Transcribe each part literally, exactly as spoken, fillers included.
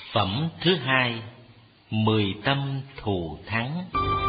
Phẩm thứ hai, mười tâm thù thắng.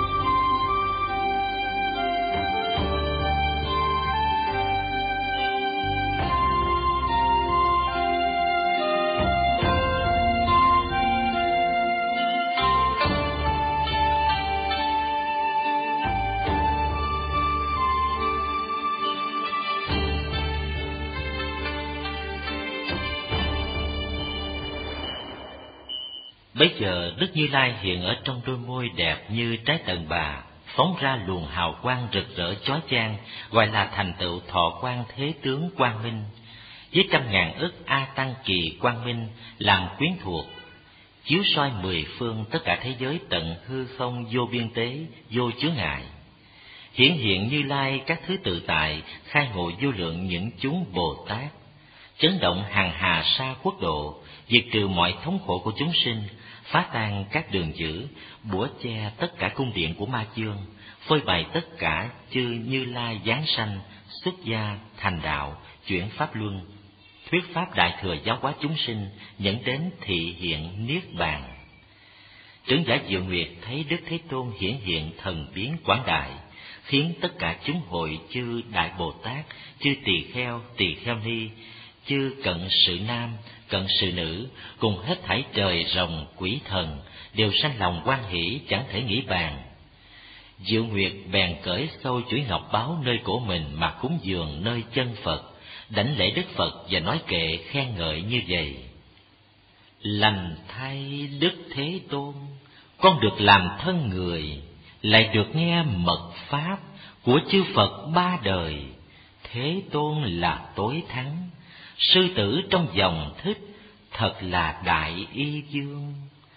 Bấy giờ Đức Như Lai hiện ở trong đôi môi đẹp như trái tần bà, phóng ra luồng hào quang rực rỡ chói chang, gọi là thành tựu thọ quang thế tướng quang minh, với trăm ngàn ức a tăng kỳ quang minh làm quyến thuộc, chiếu soi mười phương tất cả thế giới tận hư không vô biên tế, vô chướng ngại. Hiển hiện Như Lai các thứ tự tại, khai ngộ vô lượng những chúng Bồ Tát, chấn động hàng hà sa quốc độ, diệt trừ mọi thống khổ của chúng sinh, phá tan các đường dữ, bủa che tất cả cung điện của ma chương, phơi bày tất cả chư Như Lai giáng sanh, xuất gia thành đạo, chuyển pháp luân, thuyết pháp đại thừa giáo hóa chúng sinh, dẫn đến thị hiện niết bàn. Trưởng giả Diệu Nguyệt thấy Đức Thế Tôn hiển hiện thần biến quảng đại, khiến tất cả chúng hội chư Đại Bồ Tát, chư Tỳ Kheo, Tỳ Kheo Ni, chư cận sự nam, cận sự nữ, cùng hết thảy trời rồng quỷ thần, đều sanh lòng hoan hỷ chẳng thể nghĩ bàn. Diệu Nguyệt bèn cởi sâu chuỗi ngọc báu nơi cổ mình mà cúng dường nơi chân Phật, đảnh lễ Đức Phật và nói kệ khen ngợi như vậy: Lành thay Đức Thế Tôn, con được làm thân người, lại được nghe mật pháp của chư Phật ba đời. Thế Tôn là tối thắng, sư tử trong dòng thích, thật là đại y dương.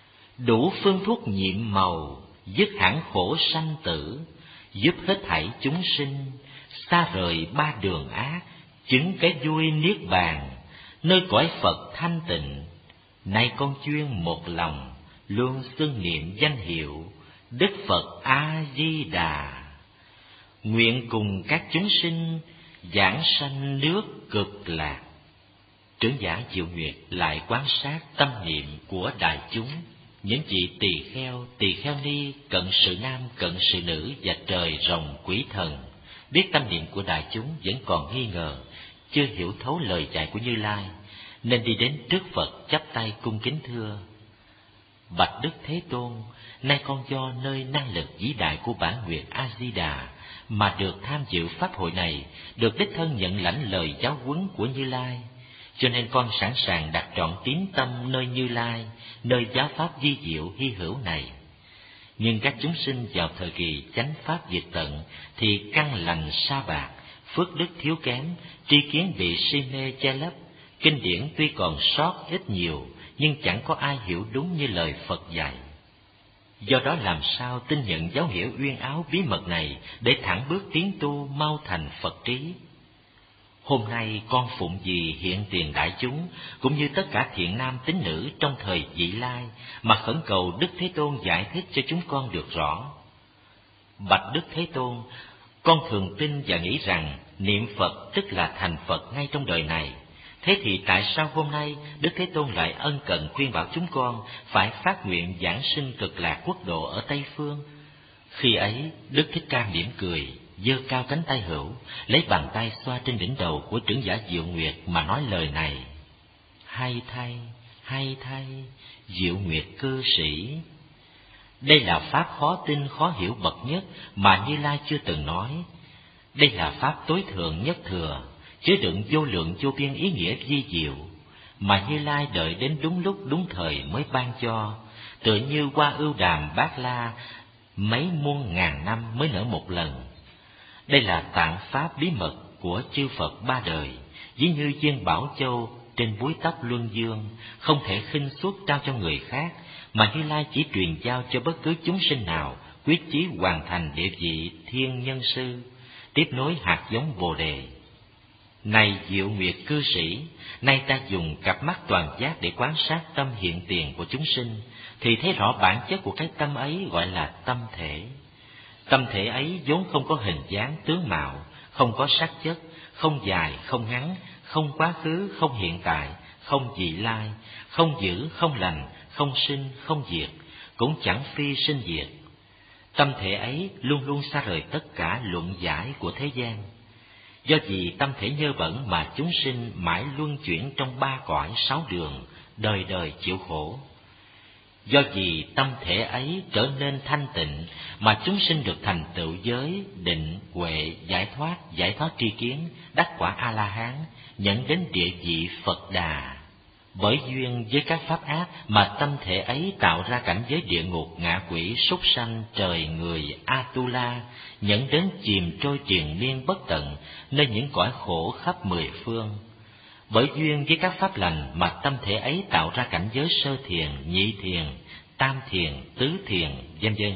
Đủ phương thuốc nhiệm màu, dứt hẳn khổ sanh tử, giúp hết thảy chúng sinh, xa rời ba đường ác, chứng cái vui niết bàn, nơi cõi Phật thanh tịnh. Nay con chuyên một lòng, luôn xưng niệm danh hiệu Đức Phật A Di Đà, nguyện cùng các chúng sinh giảng sanh nước cực lạc. Trưởng giả Diệu Nguyệt lại quan sát tâm niệm của đại chúng, những vị tỳ kheo, tỳ kheo ni, cận sự nam, cận sự nữ và trời rồng quỷ thần, biết tâm niệm của đại chúng vẫn còn nghi ngờ, chưa hiểu thấu lời dạy của Như Lai, nên đi đến trước Phật chắp tay cung kính thưa: Bạch Đức Thế Tôn, nay con do nơi năng lực vĩ đại của Bản Nguyệt A Di Đà mà được tham dự pháp hội này, được đích thân nhận lãnh lời giáo huấn của Như Lai, cho nên con sẵn sàng đặt trọn tín tâm nơi Như Lai, nơi giáo pháp vi diệu hy hữu này. Nhưng các chúng sinh vào thời kỳ chánh pháp diệt tận thì căn lành sa bạc, phước đức thiếu kém, tri kiến bị si mê che lấp, kinh điển tuy còn sót ít nhiều, nhưng chẳng có ai hiểu đúng như lời Phật dạy. Do đó làm sao tin nhận giáo hiểu uyên áo bí mật này để thẳng bước tiến tu mau thành Phật trí? Hôm nay con phụng vì hiện tiền đại chúng, cũng như tất cả thiện nam tín nữ trong thời vị lai, mà khẩn cầu Đức Thế Tôn giải thích cho chúng con được rõ. Bạch Đức Thế Tôn, con thường tin và nghĩ rằng niệm Phật tức là thành Phật ngay trong đời này. Thế thì tại sao hôm nay Đức Thế Tôn lại ân cần khuyên bảo chúng con phải phát nguyện giảng sinh cực lạc quốc độ ở Tây Phương? Khi ấy, Đức Thích Ca mỉm cười, giơ cao cánh tay hữu, lấy bàn tay xoa trên đỉnh đầu của trưởng giả Diệu Nguyệt mà nói lời này: Hay thay, hay thay, Diệu Nguyệt cư sĩ. Đây là pháp khó tin khó hiểu bậc nhất mà Như Lai chưa từng nói. Đây là pháp tối thượng nhất thừa, chứa đựng vô lượng vô biên ý nghĩa vi diệu, mà Như Lai đợi đến đúng lúc đúng thời mới ban cho, tựa như hoa ưu đàm bát la mấy muôn ngàn năm mới nở một lần. Đây là tạng pháp bí mật của chư Phật ba đời, ví như viên bảo châu trên búi tóc luân dương, không thể khinh suất trao cho người khác, mà Như Lai chỉ truyền giao cho bất cứ chúng sinh nào quyết chí hoàn thành địa vị thiên nhân sư, tiếp nối hạt giống Bồ đề. Này Diệu Nguyệt cư sĩ, nay ta dùng cặp mắt toàn giác để quan sát tâm hiện tiền của chúng sinh, thì thấy rõ bản chất của cái tâm ấy gọi là tâm thể. Tâm thể ấy vốn không có hình dáng tướng mạo, không có sắc chất, không dài, không ngắn, không quá khứ, không hiện tại, không vị lai, không giữ, không lành, không sinh, không diệt, cũng chẳng phi sinh diệt. Tâm thể ấy luôn luôn xa rời tất cả luận giải của thế gian. Do vì tâm thể nhơ bẩn mà chúng sinh mãi luân chuyển trong ba cõi sáu đường, đời đời chịu khổ. Do vì tâm thể ấy trở nên thanh tịnh mà chúng sinh được thành tựu giới, định, huệ, giải thoát, giải thoát tri kiến, đắc quả A-la-hán, nhận đến địa vị Phật Đà. Bởi duyên với các pháp ác mà tâm thể ấy tạo ra cảnh giới địa ngục, ngạ quỷ, súc sanh, trời người, Atula, nhận đến chìm trôi triền miên bất tận, nơi những cõi khổ khắp mười phương. Bởi duyên với các pháp lành mà tâm thể ấy tạo ra cảnh giới sơ thiền, nhị thiền, tam thiền, tứ thiền, vân vân.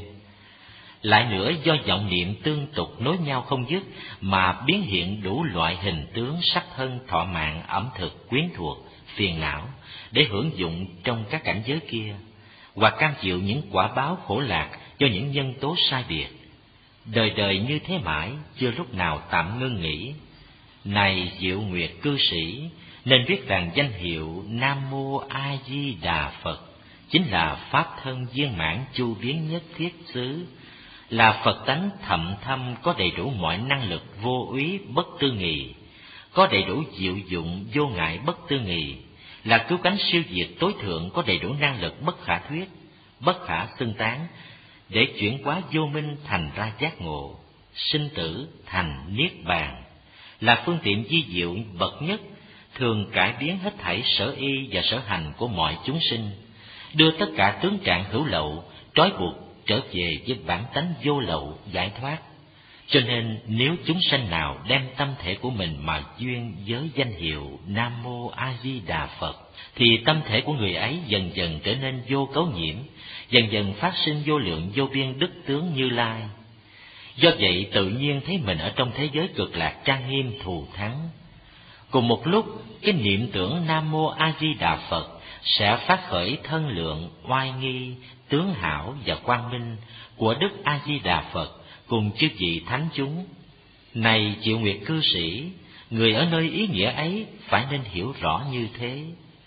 Lại nữa, do vọng niệm tương tục nối nhau không dứt mà biến hiện đủ loại hình tướng, sắc thân, thọ mạng, ẩm thực, quyến thuộc, phiền não để hưởng dụng trong các cảnh giới kia, hoặc cam chịu những quả báo khổ lạc do những nhân tố sai biệt. Đời đời như thế mãi, chưa lúc nào tạm ngưng nghỉ. Này Diệu Nguyệt cư sĩ, nên biết rằng danh hiệu Nam Mô A Di Đà Phật chính là pháp thân viên mãn chu biến nhất thiết xứ, là Phật tánh thậm thâm, có đầy đủ mọi năng lực vô úy bất tư nghì, có đầy đủ diệu dụng vô ngại bất tư nghì, là cứu cánh siêu diệt tối thượng, có đầy đủ năng lực bất khả thuyết, bất khả xưng tán, để chuyển hóa vô minh thành ra giác ngộ, sinh tử thành niết bàn, là phương tiện vi diệu bậc nhất, thường cải biến hết thảy sở y và sở hành của mọi chúng sinh, đưa tất cả tướng trạng hữu lậu, trói buộc trở về với bản tánh vô lậu, giải thoát. Cho nên nếu chúng sanh nào đem tâm thể của mình mà duyên với danh hiệu Nam Mô A Di Đà Phật, thì tâm thể của người ấy dần dần trở nên vô cấu nhiễm, dần dần phát sinh vô lượng vô biên đức tướng Như Lai. Do vậy tự nhiên thấy mình ở trong thế giới cực lạc trang nghiêm thù thắng. Cùng một lúc, cái niệm tưởng Nam Mô A Di Đà Phật sẽ phát khởi thân lượng, oai nghi, tướng hảo và quang minh của Đức A Di Đà Phật cùng chư vị thánh chúng. Này Diệu Nguyệt cư sĩ, người ở nơi ý nghĩa ấy phải nên hiểu rõ như thế.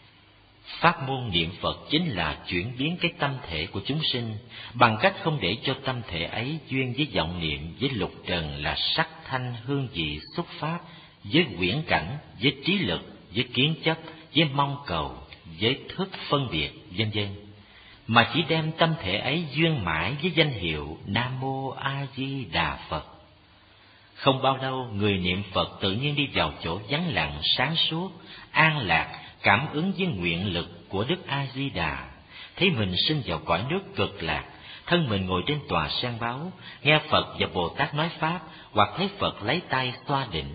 Pháp môn niệm Phật chính là chuyển biến cái tâm thể của chúng sinh bằng cách không để cho tâm thể ấy duyên với vọng niệm, với lục trần là sắc thanh hương vị xúc pháp, với quyển cảnh, với trí lực, với kiến chấp, với mong cầu, với thức phân biệt, vân vân, mà chỉ đem tâm thể ấy duyên mãi với danh hiệu Nam Mô A Di Đà Phật. Không bao lâu, người niệm Phật tự nhiên đi vào chỗ vắng lặng, sáng suốt, an lạc, cảm ứng với nguyện lực của Đức A Di Đà, thấy mình sinh vào cõi nước cực lạc, thân mình ngồi trên tòa sen báo, nghe Phật và Bồ Tát nói pháp, hoặc thấy Phật lấy tay xoa đỉnh.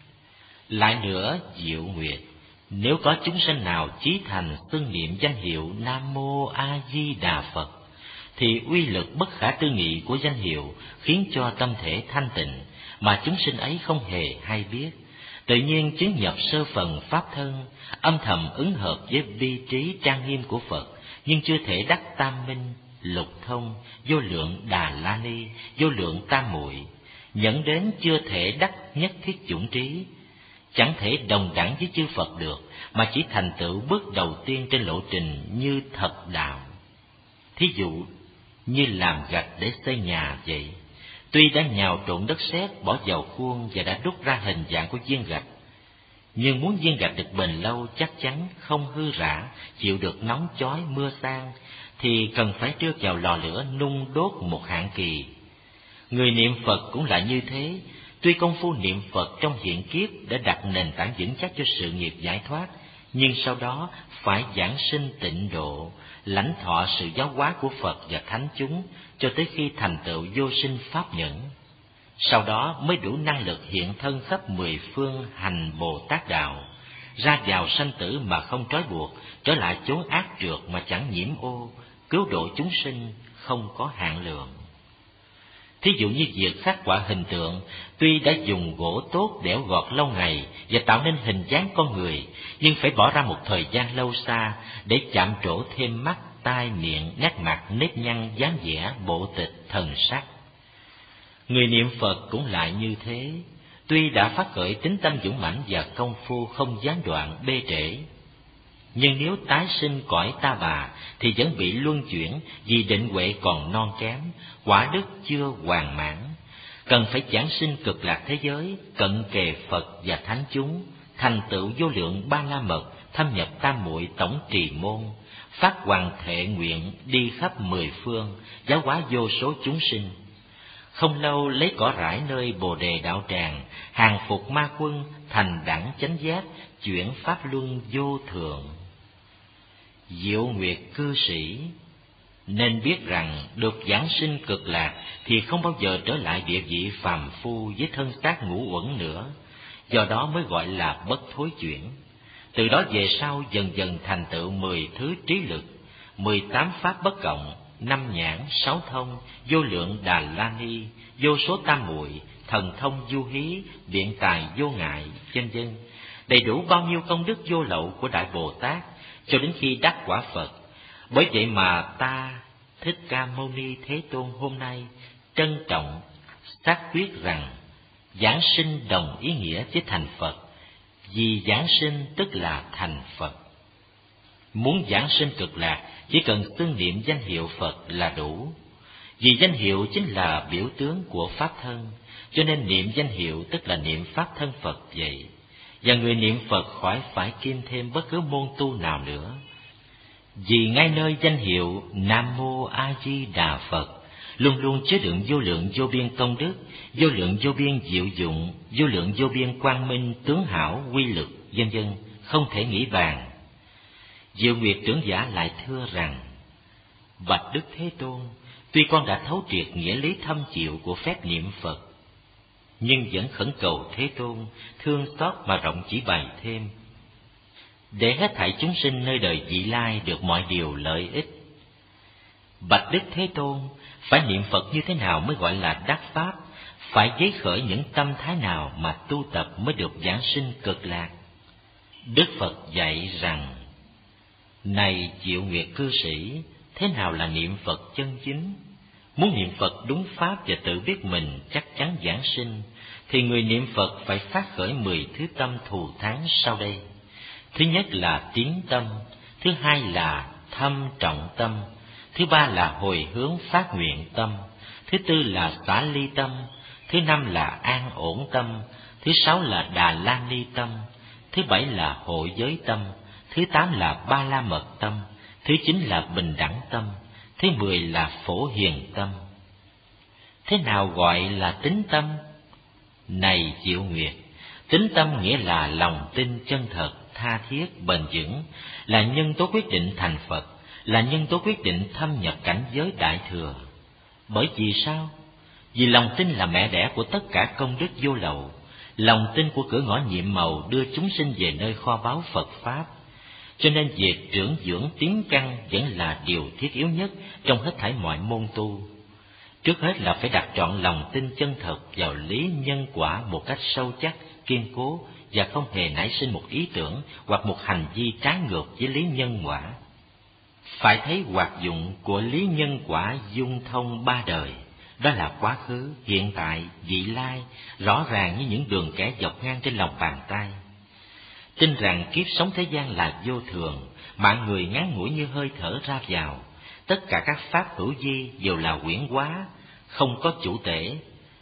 Lại nữa, Diệu Nguyệt, nếu có chúng sanh nào chí thành xưng niệm danh hiệu Nam Mô A Di Đà Phật, thì uy lực bất khả tư nghị của danh hiệu khiến cho tâm thể thanh tịnh mà chúng sinh ấy không hề hay biết, tự nhiên chứng nhập sơ phần pháp thân, âm thầm ứng hợp với bi trí trang nghiêm của Phật, nhưng chưa thể đắc tam minh, lục thông, vô lượng Đà La Ni, vô lượng tam muội, nhẫn đến chưa thể đắc nhất thiết chủng trí, chẳng thể đồng đẳng với chư Phật được, mà chỉ thành tựu bước đầu tiên trên lộ trình như thật đạo. Thí dụ như làm gạch để xây nhà vậy, tuy đã nhào trộn đất sét, bỏ vào khuôn và đã đúc ra hình dạng của viên gạch, nhưng muốn viên gạch được bền lâu, chắc chắn, không hư rã, chịu được nóng chói mưa sang, thì cần phải đưa vào lò lửa nung đốt một hạn kỳ. Người niệm Phật cũng là như thế. Tuy công phu niệm Phật trong hiện kiếp đã đặt nền tảng vững chắc cho sự nghiệp giải thoát, nhưng sau đó phải giảng sinh tịnh độ, lãnh thọ sự giáo hóa của Phật và thánh chúng cho tới khi thành tựu vô sinh pháp nhẫn. Sau đó mới đủ năng lực hiện thân khắp mười phương hành Bồ Tát đạo, ra vào sanh tử mà không trói buộc, trở lại chốn ác trượt mà chẳng nhiễm ô, cứu độ chúng sinh không có hạn lượng. Thí dụ như việc khắc họa hình tượng, tuy đã dùng gỗ tốt đẽo gọt lâu ngày và tạo nên hình dáng con người, nhưng phải bỏ ra một thời gian lâu xa để chạm trổ thêm mắt, tai, miệng, nét mặt, nếp nhăn, dáng vẻ, bộ tịch, thần sắc. Người niệm Phật cũng lại như thế. Tuy đã phát khởi tính tâm dũng mãnh và công phu không gián đoạn bê trễ, nhưng nếu tái sinh cõi ta bà thì vẫn bị luân chuyển vì định huệ còn non kém, quả đức chưa hoàn mãn. Cần phải giảng sinh cực lạc thế giới, cận kề Phật và thánh chúng, thành tựu vô lượng ba la mật, thâm nhập tam muội tổng trì môn, phát hoàng thệ nguyện đi khắp mười phương, giáo hóa vô số chúng sinh. Không lâu lấy cỏ rải nơi Bồ Đề đạo tràng, hàng phục ma quân, thành đẳng chánh giác, chuyển pháp luân vô thường. Diệu Nguyệt cư sĩ nên biết rằng được giảng sinh cực lạc thì không bao giờ trở lại địa vị phàm phu với thân xác ngũ uẩn nữa, do đó mới gọi là bất thối chuyển. Từ đó về sau dần dần thành tựu mười thứ trí lực, mười tám pháp bất cộng, năm nhãn, sáu thông, vô lượng đà la ni, vô số tam muội, thần thông du hí, biện tài vô ngại, vân vân, đầy đủ bao nhiêu công đức vô lậu của Đại Bồ Tát cho đến khi đắc quả Phật. Bởi vậy mà ta Thích Ca Mâu Ni Thế Tôn hôm nay trân trọng xác quyết rằng giảng sinh đồng ý nghĩa với thành Phật, vì giảng sinh tức là thành Phật. Muốn giảng sinh cực lạc chỉ cần xưng niệm danh hiệu Phật là đủ, vì danh hiệu chính là biểu tướng của pháp thân, cho nên niệm danh hiệu tức là niệm pháp thân Phật vậy. Và người niệm Phật khỏi phải kiêm thêm bất cứ môn tu nào nữa, vì ngay nơi danh hiệu Nam Mô A Di Đà Phật luôn luôn chứa đựng vô lượng vô biên công đức, vô lượng vô biên diệu dụng, vô lượng vô biên quang minh, tướng hảo, quy lực, vân vân, không thể nghĩ bàn. Diệu Nguyệt trưởng giả lại thưa rằng: Bạch Đức Thế Tôn, tuy con đã thấu triệt nghĩa lý thâm diệu của phép niệm Phật, nhưng vẫn khẩn cầu Thế Tôn thương xót mà rộng chỉ bày thêm, để hết thảy chúng sinh nơi đời vị lai được mọi điều lợi ích. Bạch Đức Thế Tôn, phải niệm Phật như thế nào mới gọi là đắc pháp? Phải giấy khởi những tâm thái nào mà tu tập mới được giảng sinh cực lạc? Đức Phật dạy rằng: Này Diệu Nguyệt cư sĩ, thế nào là niệm Phật chân chính? Muốn niệm Phật đúng pháp và tự biết mình chắc chắn giảng sinh, thì người niệm Phật phải phát khởi mười thứ tâm thù thắng sau đây. Thứ nhất là tín tâm, thứ hai là thâm trọng tâm, thứ ba là hồi hướng phát nguyện tâm, thứ tư là xả ly tâm, thứ năm là an ổn tâm, thứ sáu là đà la ni tâm, thứ bảy là hội giới tâm, thứ tám là ba la mật tâm, thứ chín là bình đẳng tâm, thứ mười là phổ hiền tâm. Thế nào gọi là tín tâm? Này Diệu Nguyệt, tín tâm nghĩa là lòng tin chân thật, tha thiết, bền vững, là nhân tố quyết định thành Phật, là nhân tố quyết định thâm nhập cảnh giới đại thừa. Bởi vì sao? Vì lòng tin là mẹ đẻ của tất cả công đức vô lậu, lòng tin của cửa ngõ nhiệm màu đưa chúng sinh về nơi kho báu Phật Pháp. Cho nên việc trưởng dưỡng tiến căn vẫn là điều thiết yếu nhất trong hết thảy mọi môn tu. Trước hết là phải đặt trọn lòng tin chân thật vào lý nhân quả một cách sâu chắc, kiên cố, và không hề nảy sinh một ý tưởng hoặc một hành vi trái ngược với lý nhân quả. Phải thấy hoạt dụng của lý nhân quả dung thông ba đời, đó là quá khứ, hiện tại, vị lai, rõ ràng như những đường kẻ dọc ngang trên lòng bàn tay. Tin rằng kiếp sống thế gian là vô thường, mạng người ngắn ngủi như hơi thở ra vào, tất cả các pháp hữu vi đều là huyễn hóa, không có chủ tể.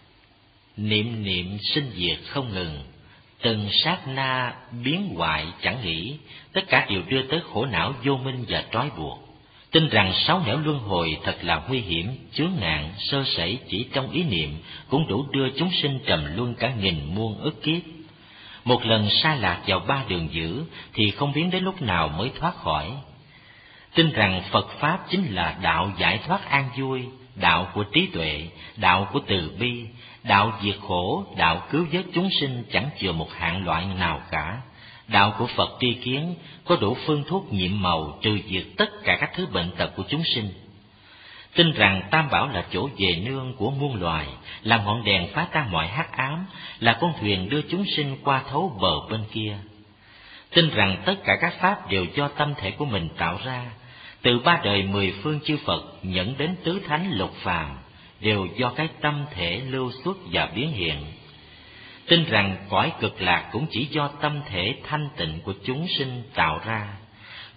Niệm niệm sinh diệt không ngừng, từng sát na biến hoại chẳng nghỉ, tất cả đều đưa tới khổ não vô minh và trói buộc. Tin rằng sáu nẻo luân hồi thật là nguy hiểm, chướng ngại, sơ sẩy chỉ trong ý niệm cũng đủ đưa chúng sinh trầm luân cả nghìn muôn ức kiếp. Một lần sa lạc vào ba đường dữ thì không biết đến lúc nào mới thoát khỏi. Tin rằng Phật Pháp chính là đạo giải thoát an vui, đạo của trí tuệ, đạo của từ bi, đạo diệt khổ, đạo cứu vớt chúng sinh chẳng chừa một hạng loại nào cả. Đạo của Phật tri kiến có đủ phương thuốc nhiệm màu trừ diệt tất cả các thứ bệnh tật của chúng sinh. Tin rằng Tam Bảo là chỗ về nương của muôn loài, là ngọn đèn phá tan mọi hắc ám, là con thuyền đưa chúng sinh qua thấu bờ bên kia. Tin rằng tất cả các pháp đều do tâm thể của mình tạo ra, từ ba đời mười phương chư Phật nhận đến tứ thánh lục phàm, đều do cái tâm thể lưu xuất và biến hiện. Tin rằng cõi cực lạc cũng chỉ do tâm thể thanh tịnh của chúng sinh tạo ra.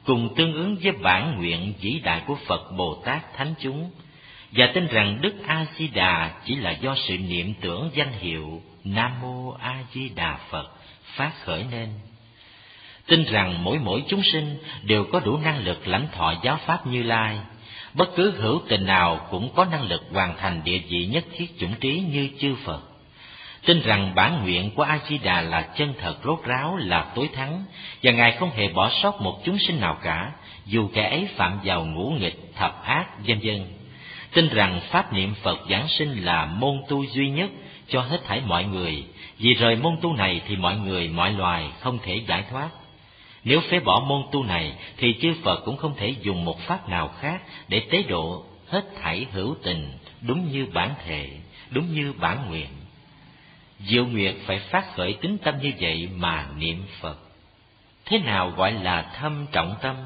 cùng tương ứng với bản nguyện vĩ đại của Phật Bồ Tát thánh chúng, và tin rằng Đức A Di Đà chỉ là do sự niệm tưởng danh hiệu Nam Mô A Di Đà Phật phát khởi nên. Tin rằng mỗi mỗi chúng sinh đều có đủ năng lực lãnh thọ giáo pháp Như Lai, bất cứ hữu tình nào cũng có năng lực hoàn thành địa vị nhất thiết chủng trí như chư Phật. Tin rằng bản nguyện của A Di Đà là chân thật rốt ráo, là tối thắng, và Ngài không hề bỏ sót một chúng sinh nào cả, dù kẻ ấy phạm vào ngũ nghịch, thập ác, vân vân. Tin rằng pháp niệm Phật giảng sinh là môn tu duy nhất cho hết thảy mọi người, vì rời môn tu này thì mọi người, mọi loài không thể giải thoát. Nếu phế bỏ môn tu này thì chư Phật cũng không thể dùng một pháp nào khác để tế độ hết thảy hữu tình, đúng như bản thể, đúng như bản nguyện. Diệu Nguyệt phải phát khởi tín tâm như vậy mà niệm Phật. Thế nào gọi là thâm trọng tâm?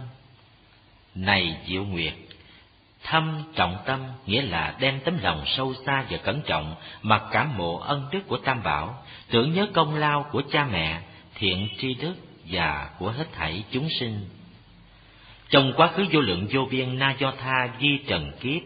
Này Diệu Nguyệt, thâm trọng tâm nghĩa là đem tấm lòng sâu xa và cẩn trọng mà cảm mộ ân đức của Tam Bảo, tưởng nhớ công lao của cha mẹ, thiện tri đức và của hết thảy chúng sinh. Trong quá khứ vô lượng vô biên na do tha di trần kiếp,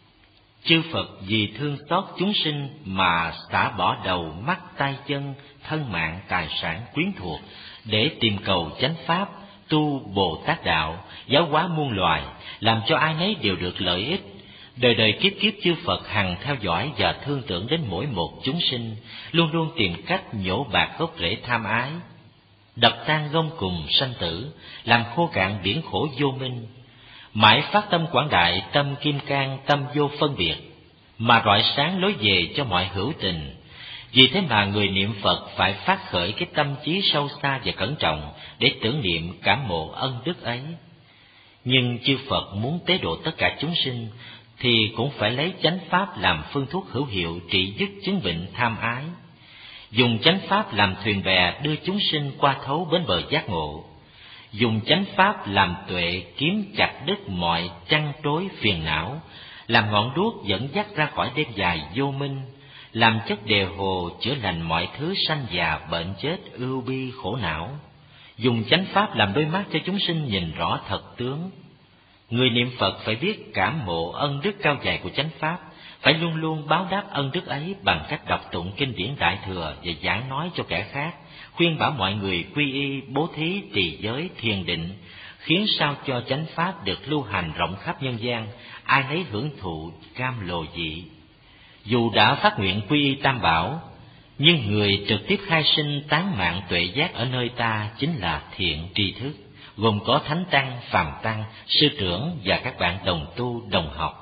chư Phật vì thương xót chúng sinh mà xả bỏ đầu mắt tay chân, thân mạng tài sản quyến thuộc để tìm cầu chánh pháp, tu Bồ Tát đạo, giáo hóa muôn loài, làm cho ai nấy đều được lợi ích. Đời đời kiếp kiếp chư Phật hằng theo dõi và thương tưởng đến mỗi một chúng sinh, luôn luôn tìm cách nhổ bạc gốc rễ tham ái, đập tan gông cùm sanh tử, làm khô cạn biển khổ vô minh. Mãi phát tâm quảng đại, tâm kim cang, tâm vô phân biệt, mà rọi sáng lối về cho mọi hữu tình. Vì thế mà người niệm Phật phải phát khởi cái tâm trí sâu xa và cẩn trọng để tưởng niệm cảm mộ ân đức ấy. Nhưng chư Phật muốn tế độ tất cả chúng sinh thì cũng phải lấy chánh pháp làm phương thuốc hữu hiệu trị dứt chứng bệnh tham ái, dùng chánh pháp làm thuyền bè đưa chúng sinh qua thấu bến bờ giác ngộ, dùng chánh pháp làm tuệ kiếm chặt đứt mọi trăn trối phiền não, làm ngọn đuốc dẫn dắt ra khỏi đêm dài vô minh, làm chất đề hồ chữa lành mọi thứ sanh già bệnh chết ưu bi khổ não, dùng chánh pháp làm đôi mắt cho chúng sinh nhìn rõ thật tướng. Người niệm Phật phải biết cảm mộ ân đức cao dày của chánh pháp, phải luôn luôn báo đáp ân đức ấy bằng cách đọc tụng kinh điển Đại Thừa và giảng nói cho kẻ khác, khuyên bảo mọi người quy y, bố thí, trì giới, thiền định, khiến sao cho chánh pháp được lưu hành rộng khắp nhân gian, ai nấy hưởng thụ cam lồ dị. Dù đã phát nguyện quy y Tam Bảo, nhưng người trực tiếp khai sinh tán mạng tuệ giác ở nơi ta chính là thiện tri thức, gồm có thánh tăng, phàm tăng, sư trưởng và các bạn đồng tu đồng học.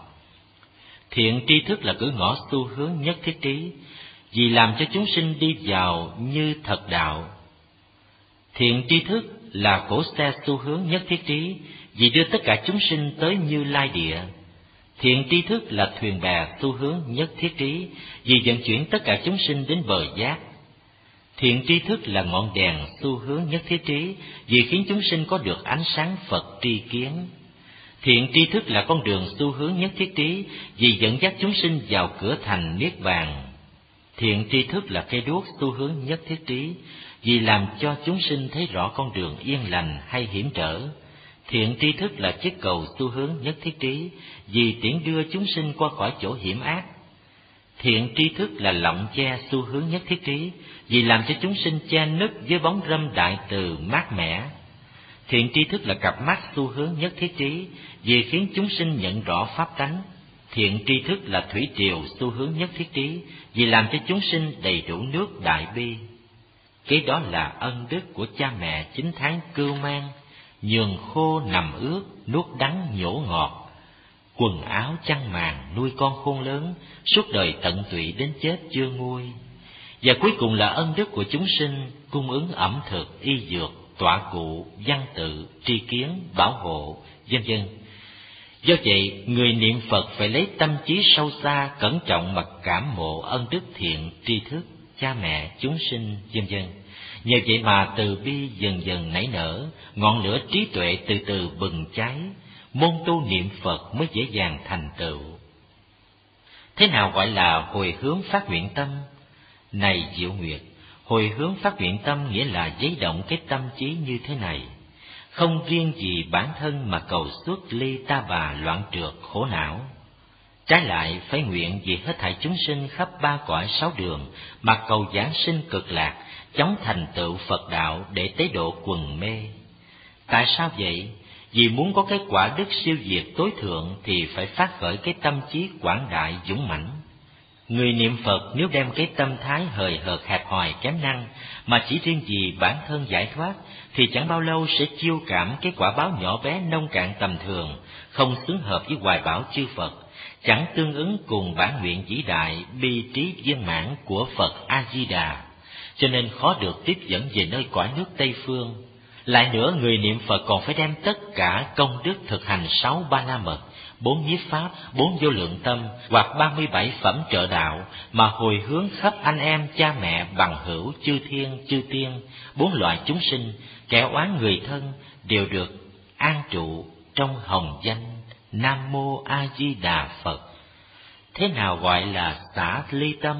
Thiện tri thức là cửa ngõ xu hướng nhất thiết trí, vì làm cho chúng sinh đi vào như thật đạo. Thiện tri thức là cỗ xe xu hướng nhất thiết trí, vì đưa tất cả chúng sinh tới Như Lai địa. Thiện tri thức là thuyền bè xu hướng nhất thiết trí, vì vận chuyển tất cả chúng sinh đến bờ giác. Thiện tri thức là ngọn đèn xu hướng nhất thiết trí, vì khiến chúng sinh có được ánh sáng Phật tri kiến. Thiện tri thức là con đường xu hướng nhất thiết trí, vì dẫn dắt chúng sinh vào cửa thành Niết Bàn. Thiện tri thức là cây đuốc xu hướng nhất thiết trí, vì làm cho chúng sinh thấy rõ con đường yên lành hay hiểm trở. Thiện tri thức là chiếc cầu xu hướng nhất thiết trí, vì tiễn đưa chúng sinh qua khỏi chỗ hiểm ác. Thiện tri thức là lọng che xu hướng nhất thiết trí, vì làm cho chúng sinh che nứt với bóng râm đại từ mát mẻ. Thiện tri thức là cặp mắt xu hướng nhất thiết trí, vì khiến chúng sinh nhận rõ pháp tánh. Thiện tri thức là thủy triều xu hướng nhất thiết trí, vì làm cho chúng sinh đầy đủ nước đại bi. Kế đó là ân đức của cha mẹ chín tháng cưu mang, nhường khô nằm ướt, nuốt đắng nhổ ngọt. Quần áo chăn màn nuôi con khôn lớn, suốt đời tận tụy đến chết chưa nguôi. Và cuối cùng là ân đức của chúng sinh, cung ứng ẩm thực, y dược, tọa cụ, văn tự, tri kiến, bảo hộ, vân vân. Do vậy, người niệm Phật phải lấy tâm trí sâu xa, cẩn trọng mà cảm mộ ân đức thiện tri thức, cha mẹ, chúng sinh, vân vân. Nhờ vậy mà từ bi dần dần nảy nở, ngọn lửa trí tuệ từ từ bừng cháy, môn tu niệm Phật mới dễ dàng thành tựu. Thế nào gọi là hồi hướng phát nguyện tâm? Này Diệu Nguyệt, hồi hướng phát nguyện tâm nghĩa là giấy động cái tâm trí như thế này. không riêng gì bản thân mà cầu xuất ly ta bà loạn trượt khổ não. Trái lại phải nguyện vì hết thảy chúng sinh khắp ba cõi sáu đường mà cầu giảng sinh cực lạc, chống thành tựu Phật đạo để tế độ quần mê. Tại sao vậy? Vì muốn có cái quả đức siêu việt tối thượng thì phải phát khởi cái tâm trí quảng đại dũng mãnh. Người niệm Phật nếu đem cái tâm thái hời hợt hẹp hòi kém năng mà chỉ riêng vì bản thân giải thoát thì chẳng bao lâu sẽ chiêu cảm cái quả báo nhỏ bé nông cạn tầm thường, không xứng hợp với hoài bão chư Phật, chẳng tương ứng cùng bản nguyện vĩ đại bi trí viên mãn của Phật A Di Đà, cho nên khó được tiếp dẫn về nơi cõi nước Tây phương. Lại nữa, người niệm Phật còn phải đem tất cả công đức thực hành sáu ba la mật, bốn nhiếp pháp, bốn vô lượng tâm hoặc ba mươi bảy phẩm trợ đạo mà hồi hướng khắp anh em, cha mẹ, bằng hữu, chư thiên, chư tiên, bốn loại chúng sinh, kẻ oán người thân đều được an trụ trong hồng danh Nam Mô A Di Đà Phật. Thế nào gọi là xả ly tâm?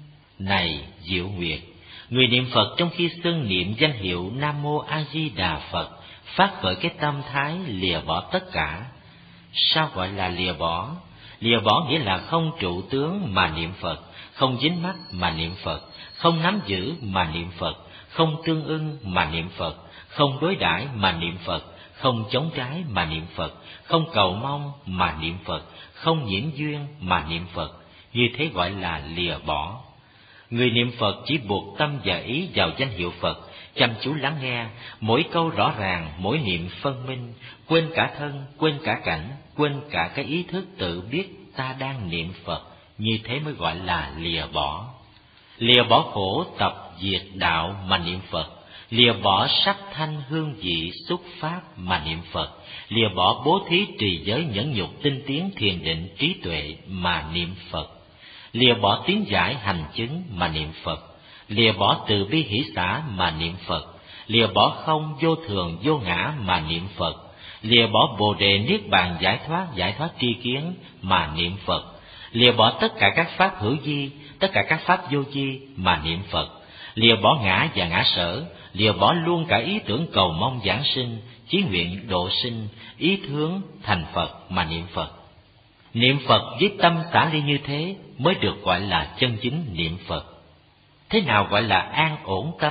Này Diệu Nguyệt, người niệm Phật trong khi xưng niệm danh hiệu Nam Mô A Di Đà Phật phát khởi cái tâm thái lìa bỏ tất cả. Sao gọi là lìa bỏ? Lìa bỏ nghĩa là không trụ tướng mà niệm Phật, không dính mắc mà niệm Phật, không nắm giữ mà niệm Phật, không tương ưng mà niệm Phật, không đối đãi mà niệm Phật, không chống trái mà niệm Phật, không cầu mong mà niệm Phật, không nhiễm duyên mà niệm Phật. Như thế gọi là lìa bỏ. Người niệm Phật chỉ buộc tâm và ý vào danh hiệu Phật, chăm chú lắng nghe, mỗi câu rõ ràng, mỗi niệm phân minh, quên cả thân, quên cả cảnh, quên cả cái ý thức tự biết ta đang niệm Phật. Như thế mới gọi là lìa bỏ. Lìa bỏ khổ tập diệt đạo mà niệm Phật, lìa bỏ sắc thanh hương vị xúc pháp mà niệm Phật, lìa bỏ bố thí trì giới nhẫn nhục tinh tiến thiền định trí tuệ mà niệm Phật, lìa bỏ tiếng giải hành chứng mà niệm Phật, lìa bỏ từ bi hỷ xả mà niệm Phật, lìa bỏ không vô thường vô ngã mà niệm Phật, lìa bỏ bồ đề niết bàn giải thoát giải thoát tri kiến mà niệm Phật, lìa bỏ tất cả các pháp hữu vi, tất cả các pháp vô vi mà niệm Phật, lìa bỏ ngã và ngã sở, lìa bỏ luôn cả ý tưởng cầu mong giảng sinh, chí nguyện độ sinh, ý hướng thành Phật mà niệm Phật. Niệm Phật với tâm xả ly như thế mới được gọi là chân chính niệm Phật. Thế nào gọi là an ổn tâm?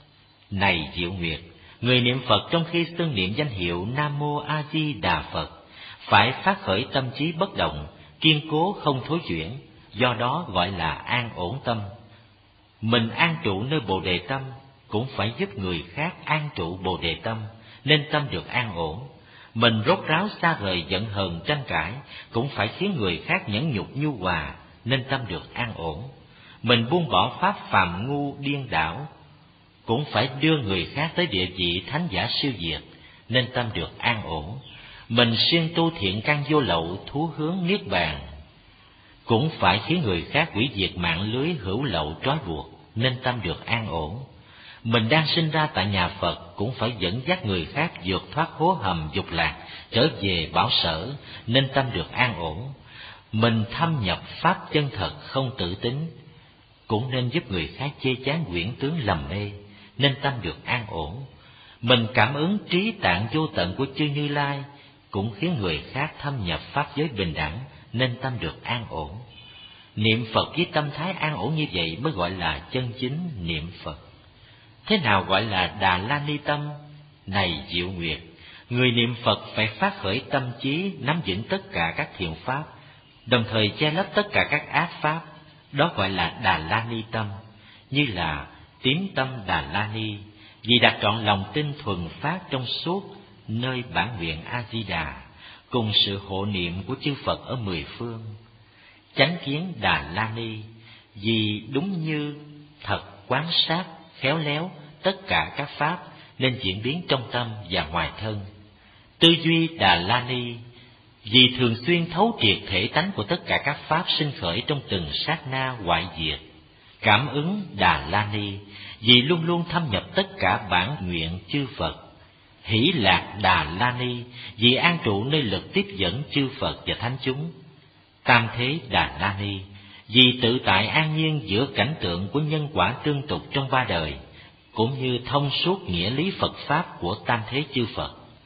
Này Diệu Nguyệt, người niệm Phật trong khi xưng niệm danh hiệu Nam Mô A Di Đà Phật phải phát khởi tâm trí bất động, kiên cố không thối chuyển, do đó gọi là an ổn tâm. Mình an trụ nơi Bồ Đề tâm cũng phải giúp người khác an trụ Bồ Đề tâm, nên tâm được an ổn. Mình rốt ráo xa rời giận hờn tranh cãi cũng phải khiến người khác nhẫn nhục nhu hòa, nên tâm được an ổn. Mình buông bỏ pháp phàm ngu điên đảo cũng phải đưa người khác tới địa vị thánh giả siêu việt, nên tâm được an ổn. Mình siêng tu thiện căn vô lậu thú hướng niết bàn cũng phải khiến người khác hủy diệt mạng lưới hữu lậu trói buộc, nên tâm được an ổn. Mình đang sinh ra tại nhà Phật cũng phải dẫn dắt người khác vượt thoát hố hầm dục lạc trở về bảo sở, nên tâm được an ổn. Mình thâm nhập pháp chân thật không tự tính cũng nên giúp người khác chê chán quyển tướng lầm mê, nên tâm được an ổn. Mình cảm ứng trí tạng vô tận của chư Như Lai cũng khiến người khác thâm nhập pháp giới bình đẳng, nên tâm được an ổn. Niệm Phật với tâm thái an ổn như vậy mới gọi là chân chính niệm Phật. Thế nào gọi là Đà La Ni tâm? Này Diệu Nguyệt, người niệm Phật phải phát khởi tâm trí nắm vững tất cả các thiện pháp, đồng thời che lấp tất cả các ác pháp, đó gọi là Đà La Ni tâm. Như là tín tâm Đà La Ni, vì đặt trọn lòng tin thuần phát trong suốt nơi bản nguyện A Di Đà, cùng sự hộ niệm của chư Phật ở mười phương. Chánh kiến Đà La Ni, vì đúng như thật quán sát khéo léo tất cả các pháp nên diễn biến trong tâm và ngoài thân. Tư duy Đà La Ni, vì thường xuyên thấu triệt thể tánh của tất cả các pháp sinh khởi trong từng sát na hoại diệt. Cảm ứng Đà La Ni, vì luôn luôn thâm nhập tất cả bản nguyện chư Phật. Hỷ lạc Đà La Ni, vì an trụ nơi lực tiếp dẫn chư Phật và thánh chúng. Tam thế Đà La Ni, vì tự tại an nhiên giữa cảnh tượng của nhân quả tương tục trong ba đời, cũng như thông suốt nghĩa lý Phật pháp của tam thế chư Phật.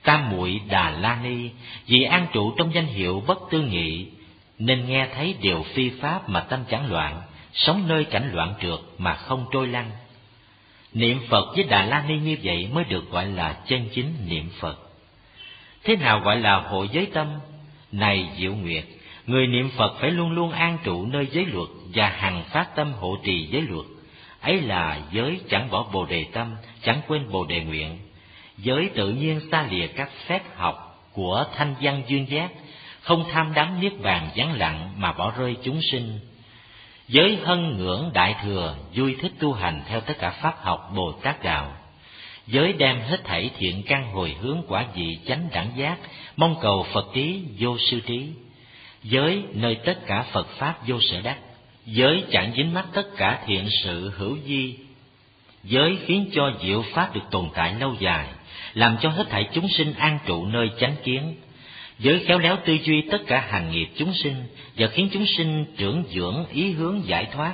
Tam Muội Đà La Ni, vì an trụ trong danh hiệu bất tư nghị, nên nghe thấy điều phi pháp mà tâm chẳng loạn, sống nơi cảnh loạn trượt mà không trôi lăn. Niệm Phật với Đà La Ni như vậy mới được gọi là chân chính niệm Phật. Thế nào gọi là hội giới tâm? Này Diệu Nguyệt, người niệm Phật phải luôn luôn an trụ nơi giới luật và hằng phát tâm hộ trì giới luật. Ấy là giới chẳng bỏ Bồ Đề tâm, chẳng quên Bồ Đề nguyện. Giới tự nhiên xa lìa các phép học của thanh văn duyên giác, không tham đắm niết bàn vắng lặng mà bỏ rơi chúng sinh. Giới hân ngưỡng đại thừa, vui thích tu hành theo tất cả pháp học Bồ Tát đạo. Giới đem hết thảy thiện căn hồi hướng quả vị chánh đẳng giác, mong cầu Phật trí vô sư trí. Giới nơi tất cả Phật pháp vô sở đắc. Giới chẳng dính mắc tất cả thiện sự hữu vi. Giới khiến cho diệu pháp được tồn tại lâu dài, làm cho hết thảy chúng sinh an trụ nơi chánh kiến. Giới khéo léo tư duy tất cả hành nghiệp chúng sinh và khiến chúng sinh trưởng dưỡng ý hướng giải thoát.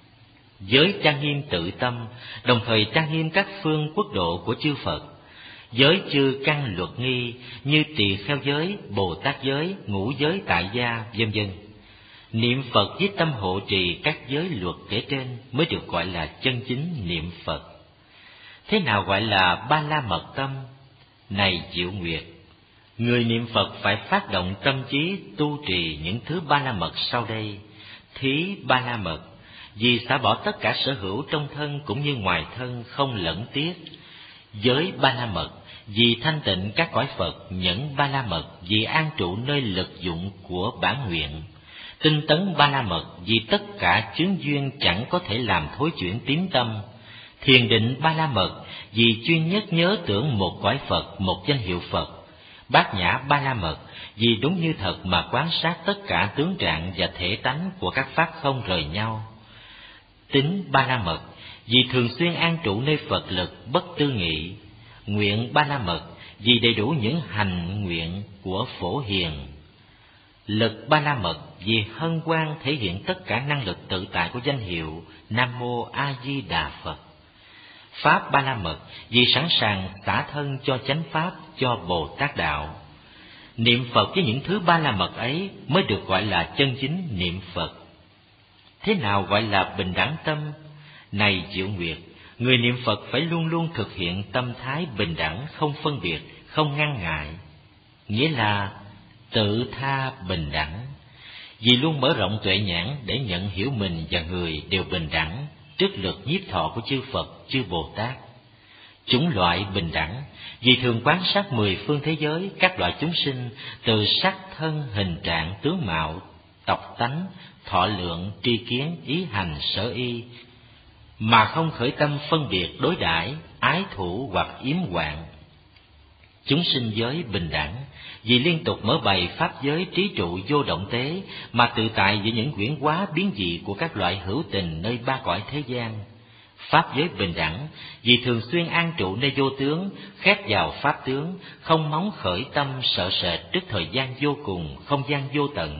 Giới trang nghiêm tự tâm, đồng thời trang nghiêm các phương quốc độ của chư Phật. Giới chư căn luật nghi như tỳ kheo giới, Bồ Tát giới, ngũ giới tại gia, vân vân. Niệm Phật với tâm hộ trì các giới luật kể trên mới được gọi là chân chính niệm Phật. Thế nào gọi là ba la mật tâm? Này Diệu Nguyệt, người niệm Phật phải phát động tâm trí tu trì những thứ ba la mật sau đây. Thí ba la mật, vì xả bỏ tất cả sở hữu trong thân cũng như ngoài thân không lẫn tiếc. Giới ba la mật, vì thanh tịnh các cõi Phật. Nhẫn ba la mật, vì an trụ nơi lực dụng của bản nguyện. Tinh tấn ba la mật, vì tất cả chướng duyên chẳng có thể làm thối chuyển tín tâm. Thiền định ba la mật, vì chuyên nhất nhớ tưởng một cõi Phật, một danh hiệu Phật. Bát nhã ba la mật, vì đúng như thật mà quan sát tất cả tướng trạng và thể tánh của các pháp không rời nhau. Tính ba la mật, vì thường xuyên an trụ nơi Phật lực bất tư nghị. Nguyện ba la mật, vì đầy đủ những hành nguyện của Phổ Hiền. Lực ba la mật, vì hân hoan thể hiện tất cả năng lực tự tại của danh hiệu Nam Mô A Di Đà Phật. Pháp ba la mật, vì sẵn sàng xả thân cho chánh pháp, cho Bồ Tát đạo. Niệm Phật với những thứ ba la mật ấy mới được gọi là chân chính niệm Phật. Thế nào gọi là bình đẳng tâm? Này Diệu Nguyệt, người niệm Phật phải luôn luôn thực hiện tâm thái bình đẳng, không phân biệt, không ngăn ngại. Nghĩa là tự tha bình đẳng, vì luôn mở rộng tuệ nhãn để nhận hiểu mình và người đều bình đẳng trước lực nhiếp thọ của chư Phật, chư Bồ Tát. Chủng loại bình đẳng, vì thường quan sát mười phương thế giới, các loại chúng sinh từ sắc thân, hình trạng, tướng mạo, tộc tánh, thọ lượng, tri kiến, ý hành, sở y, mà không khởi tâm phân biệt đối đãi, ái thủ hoặc yếm hoạn. Chúng sinh giới bình đẳng, vì liên tục mở bày pháp giới trí trụ vô động tế, mà tự tại với những quyển hóa biến dị của các loại hữu tình nơi ba cõi thế gian. Pháp giới bình đẳng, vì thường xuyên an trụ nơi vô tướng, khép vào pháp tướng, không móng khởi tâm sợ sệt trước thời gian vô cùng, không gian vô tận.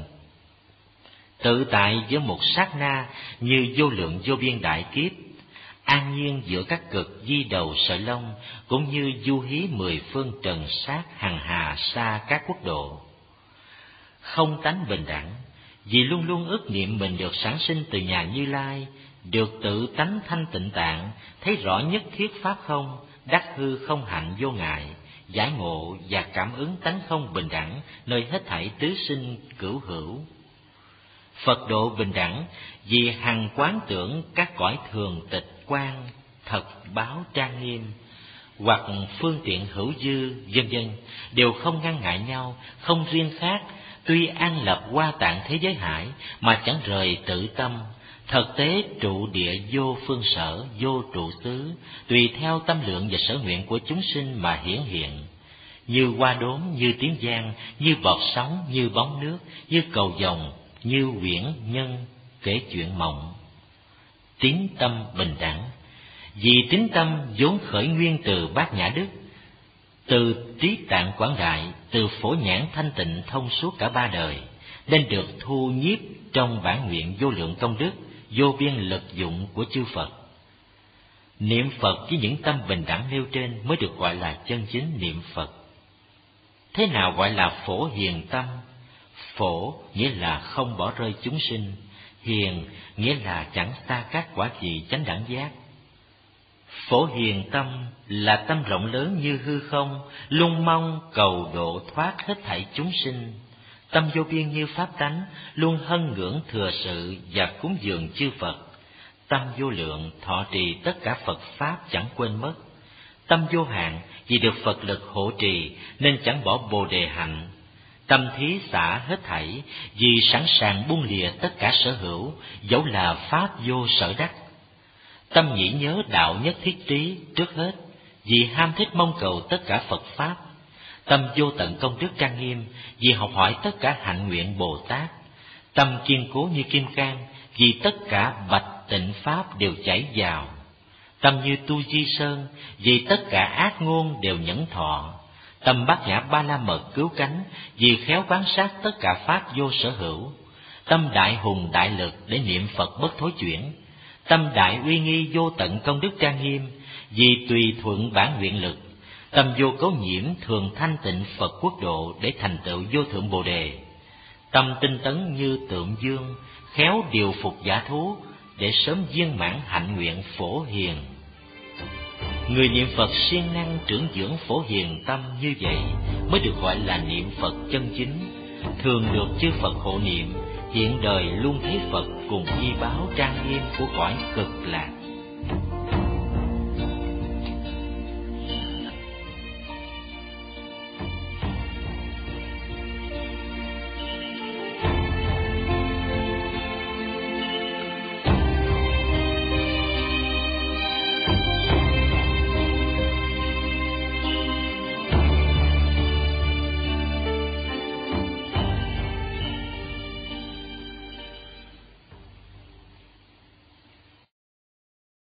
Tự tại với một sát na như vô lượng vô biên đại kiếp, an nhiên giữa các cực di đầu sợi lông, cũng như du hí mười phương trần sát hằng hà xa các quốc độ. Không tánh bình đẳng, vì luôn luôn ước niệm mình được sản sinh từ nhà Như Lai, được tự tánh thanh tịnh tạng, thấy rõ nhất thiết pháp không, đắc hư không hạnh vô ngại, giải ngộ và cảm ứng tánh không bình đẳng nơi hết thảy tứ sinh cửu hữu. Phật độ bình đẳng, vì hằng quán tưởng các cõi thường tịch quan, thật báo trang nghiêm, hoặc phương tiện hữu dư, vân vân, đều không ngăn ngại nhau, không riêng khác, tuy an lập hoa tạng thế giới hải, mà chẳng rời tự tâm, thực tế trụ địa vô phương sở, vô trụ xứ, tùy theo tâm lượng và sở nguyện của chúng sinh mà hiển hiện. Như hoa đốm, như tiếng giang, như bọt sóng, như bóng nước, như cầu vồng, như quyển nhân, kể chuyện mộng. Tín tâm bình đẳng, vì tín tâm vốn khởi nguyên từ bát nhã đức, từ trí tạng quảng đại, từ phổ nhãn thanh tịnh thông suốt cả ba đời, nên được thu nhiếp trong bản nguyện vô lượng công đức, vô biên lực dụng của chư Phật. Niệm Phật với những tâm bình đẳng nêu trên mới được gọi là chân chính niệm Phật. Thế nào gọi là phổ hiền tâm? Phổ nghĩa là không bỏ rơi chúng sinh, hiền nghĩa là chẳng xa các quả vị chánh đẳng giác. Phổ hiền tâm là tâm rộng lớn như hư không, luôn mong cầu độ thoát hết thảy chúng sinh. Tâm vô biên như pháp tánh, luôn hân ngưỡng thừa sự và cúng dường chư Phật. Tâm vô lượng thọ trì tất cả Phật Pháp chẳng quên mất. Tâm vô hạn vì được Phật lực hộ trì nên chẳng bỏ Bồ Đề hạnh. Tâm thí xả hết thảy vì sẵn sàng buông lìa tất cả sở hữu, dẫu là Pháp vô sở đắc. Tâm nhĩ nhớ đạo nhất thiết trí trước hết, vì ham thích mong cầu tất cả Phật Pháp. Tâm vô tận công đức trang nghiêm, vì học hỏi tất cả hạnh nguyện Bồ Tát. Tâm kiên cố như kim cang, vì tất cả bạch tịnh Pháp đều chảy vào. Tâm như tu di sơn, vì tất cả ác ngôn đều nhẫn thọ. Tâm bát nhã ba la mật cứu cánh, vì khéo quán sát tất cả Pháp vô sở hữu. Tâm đại hùng đại lực để niệm Phật bất thối chuyển. Tâm đại uy nghi vô tận công đức trang nghiêm, vì tùy thuận bản nguyện lực. Tâm vô cấu nhiễm thường thanh tịnh Phật quốc độ để thành tựu vô thượng Bồ Đề. Tâm tinh tấn như tượng dương, khéo điều phục giả thú để sớm viên mãn hạnh nguyện phổ hiền. Người niệm Phật siêng năng trưởng dưỡng phổ hiền tâm như vậy mới được gọi là niệm Phật chân chính, thường được chư Phật hộ niệm, hiện đời luôn thấy Phật cùng y báo trang nghiêm của cõi cực lạc.